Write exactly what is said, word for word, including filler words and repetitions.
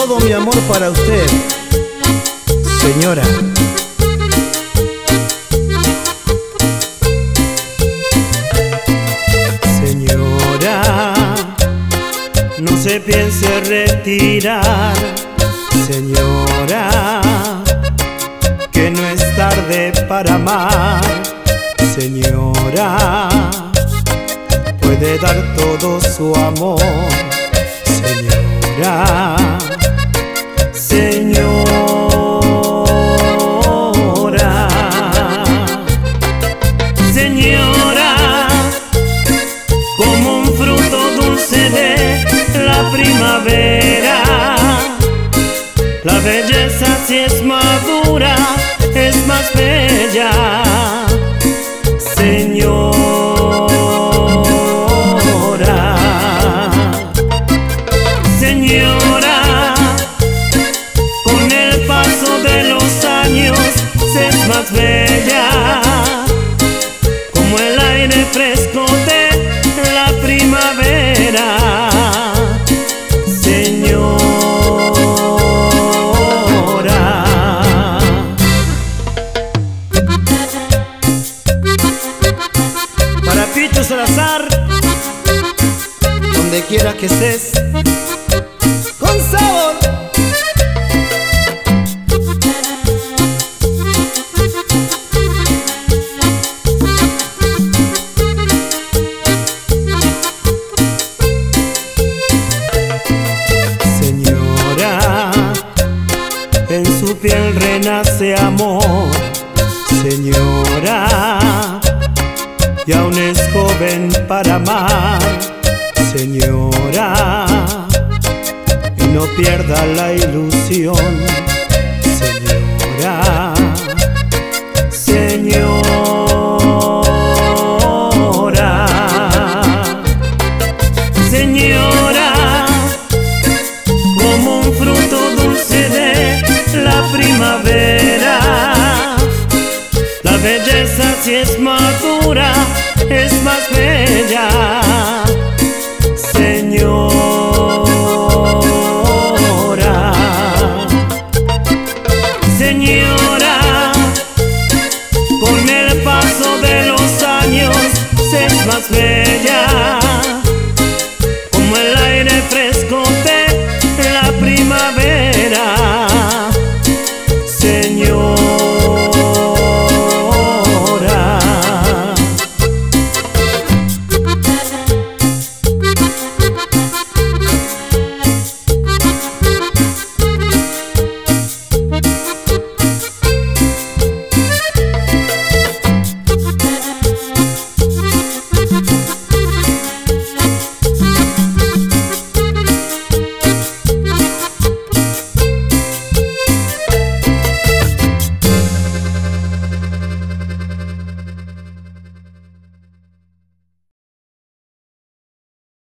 todo mi amor para usted, señora. Señora, no se piense retirar. Señora, que no es tarde para amar. Señora, puede dar todo su amor. Señora, señora, señora, como un fruto dulce de la primavera, la belleza si es madura es más bella. Señora, señora, con el paso de los años se es más bella, como el aire fresco de la primavera. Señora, para Picho Salazar, donde quiera que estés, con sabor. Señora, en su piel renace amor. Señora, y aún es joven para amar. Señora, y no pierda la ilusión.